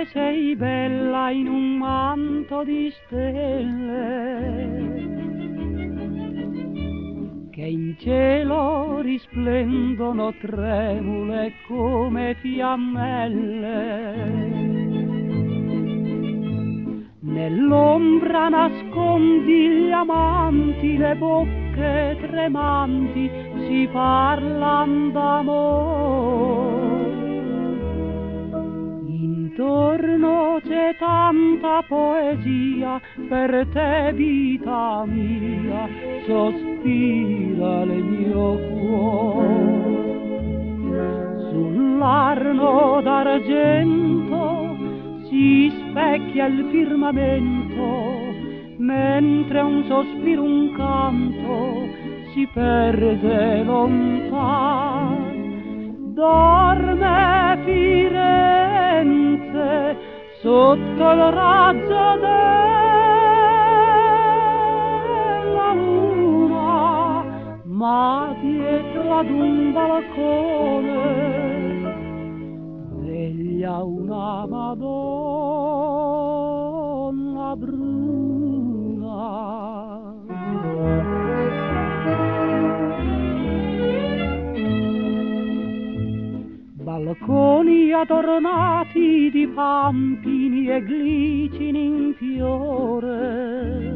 notte sei bella in un manto di stelle che in cielo risplendono tremule come fiammelle. Nell'ombra nascondi gli amanti, le bocche tremanti si parlan d'amore. Intorno c'è tanta poesia, per te vita mia sospira il mio cuore. Sull'arno d'argento si specchia il firmamento, mentre un sospiro, un canto si perde lontano. Dorme Firenze sotto il raggio della luna, ma dietro ad un balcone veglia una Madonna bruna. Balconi adornati di pampini e glicini in fiore.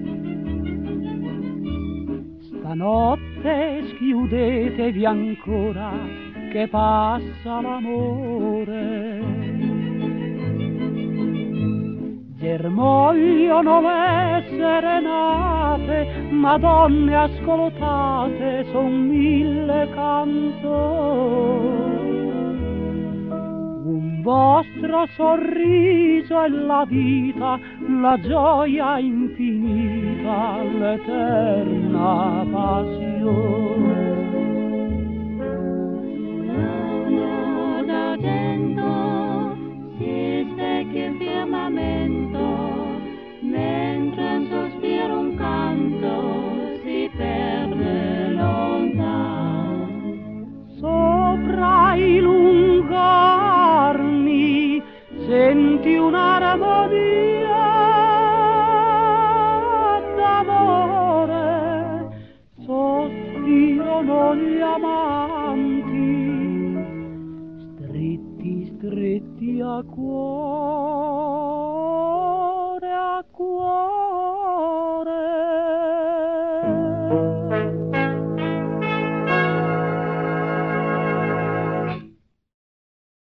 Stanotte schiudetevi ancora che passa l'amore. Germogliano le serenate, madonne ascoltate, son 1000 canzoni. Un vostro sorriso è la vita, la gioia infinita, l'eterna passione. L'uomo d'argento si specchia in firmamento, mentre un sospiro, un canto si perde lontano. Sopra i lungarni senti un'armonia d'amore, sospirano gli amanti, stretti stretti a cuore.